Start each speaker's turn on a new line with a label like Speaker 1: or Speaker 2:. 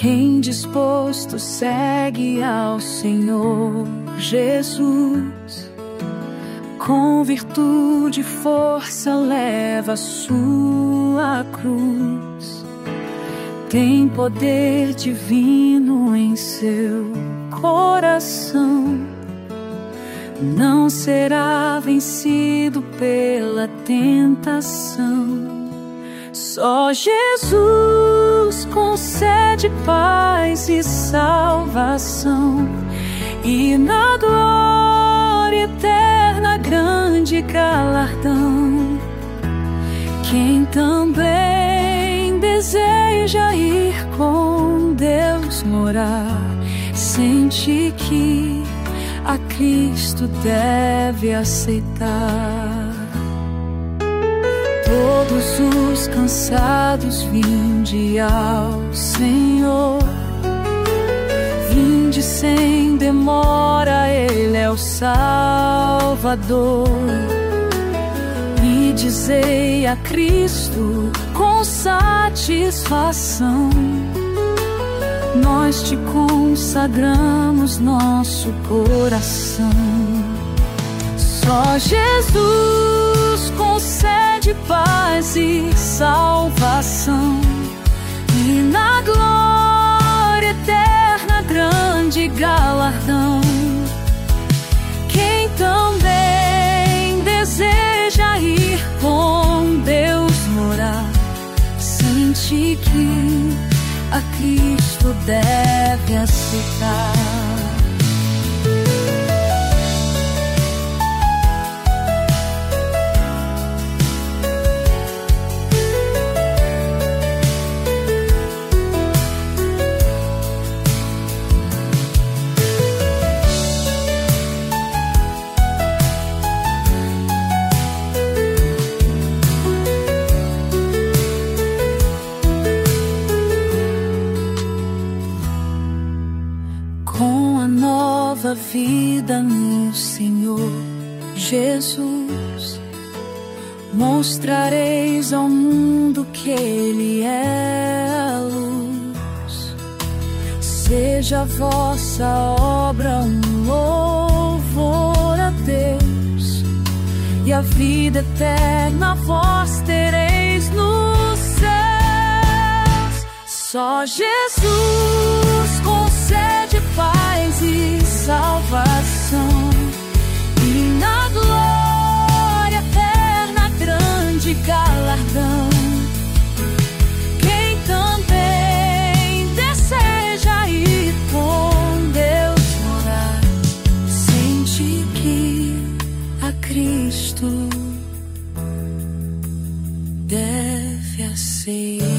Speaker 1: Quem disposto segue ao Senhor Jesus, com virtude e força leva a sua cruz. Tem poder divino em seu coração, não será vencido pela tentação. Só Jesus concede paz e salvação, e na glória eterna grande galardão. Quem também deseja ir com Deus morar, sente que a Cristo deve aceitar. Todos os cansados, vinde ao Senhor. Vinde sem demora, Ele é o Salvador. E dizei a Cristo com satisfação: nós te consagramos nosso coração. Só Jesus concede paz e salvação, e na glória eterna grande galardão. Quem também deseja ir com Deus morar, sente que a Cristo deve aceitar. Vida no Senhor Jesus, mostrareis ao mundo que Ele é a luz. Seja a vossa obra um louvor a Deus, e a vida eterna vós tereis nos céus. Só Jesus concede paz e salvação, e na glória eterna grande galardão. Quem também deseja ir com Deus morar, sente que a Cristo deve aceitar.